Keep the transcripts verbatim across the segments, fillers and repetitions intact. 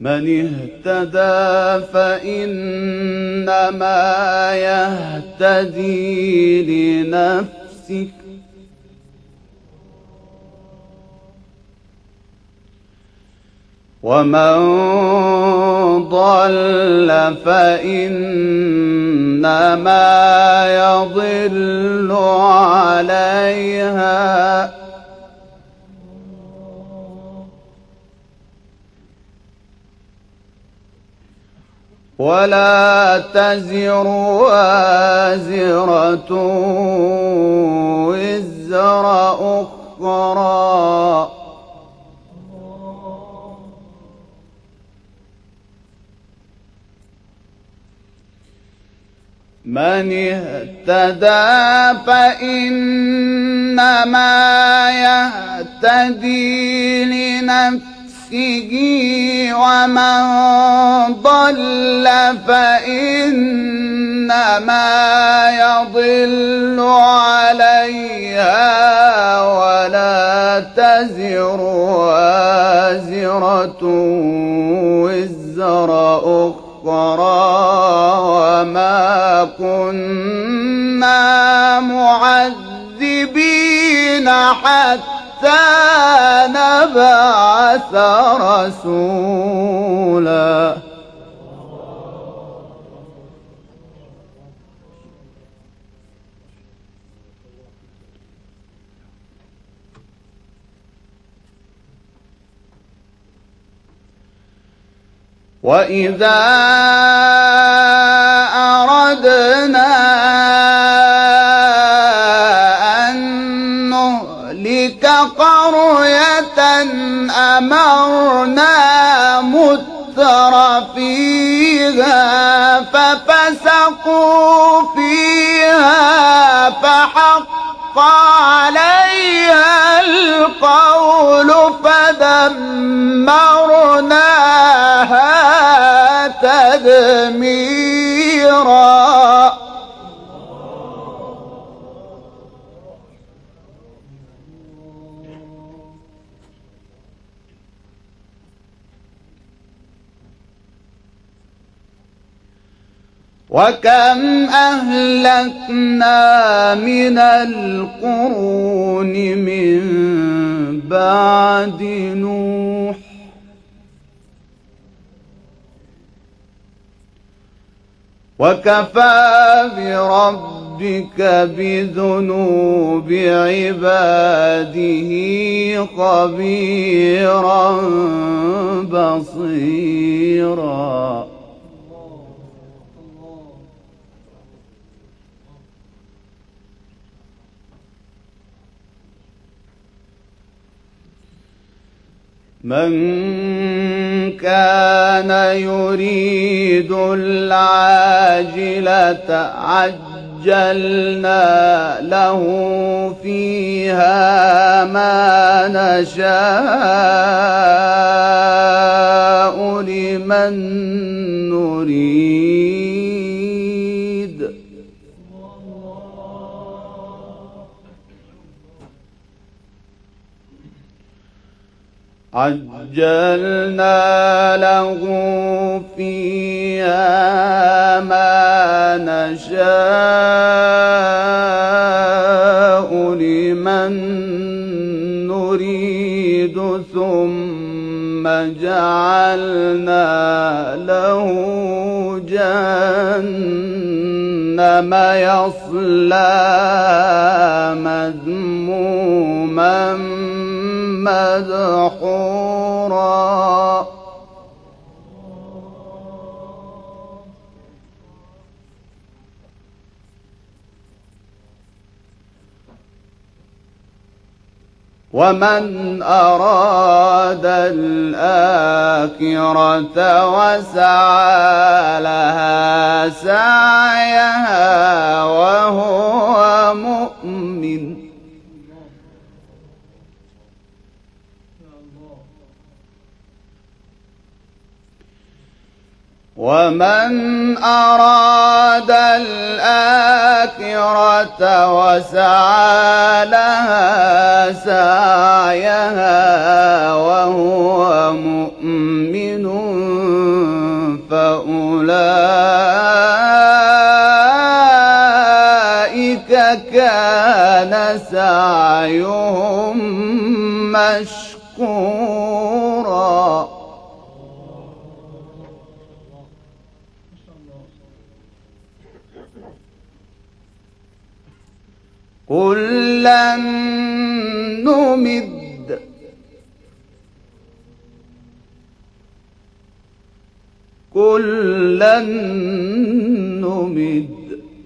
من اهتدى فإنما يهتدي لنفسه ومن ضل فإنما يضل عليها ولا تزر وازرة وزر أخرى من اهتدى فإنما يهتدي لنفسه ومن ضل فإنما يضل عليها ولا تزر وازرة وزر أخرى وما كنا معذبين حتى نبعث رسولا وإذا أردنا أن نهلك قرية أمرنا متر فيها ففسقوا فيها فحق عليها القول فدمرناها تدميرا وكم أهلكنا من القرون من بعد نوح وكفى بربك بذنوب عباده خبيرا بصيرا من كان يريد العاجلة عجلنا له فيها ما نشاء لمن نريد عجلنا له فيها ما نشاء لمن نريد ثم جعلنا له جهنم يصلاها مذموما مدحورا ومن أراد الآخرة وسعى لها سعيها وهو مؤمن ومن أراد الآخرة وسعى لها سعيها وهو مؤمن سعيهم مشكورا كلا نمد كلا نمد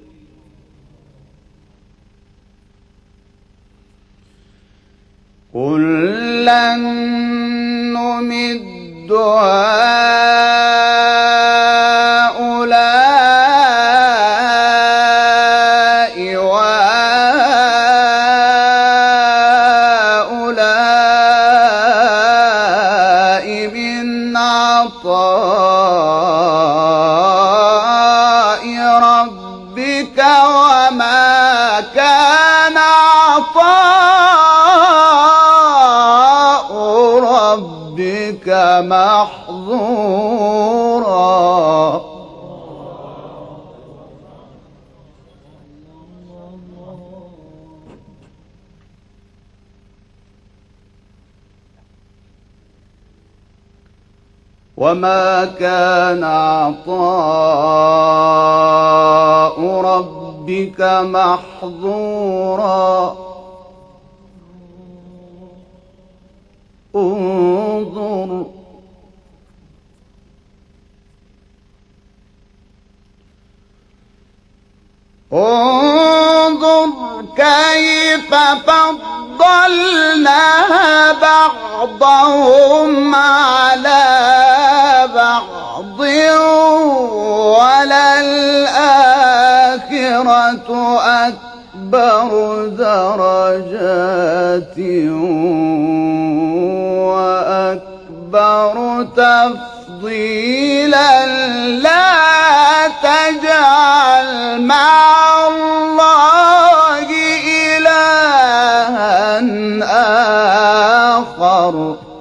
كلا نمد هؤلاء وهؤلاء من عطاء ربك وما كان عطاء ربك محظورا وما كان عطاء ربك محظورا انظر انظر كيف فضلنا بعضهم على بعض وللآخرة أكبر درجات وأكبر تفضيلا لا تجعل مع الله إلها آخر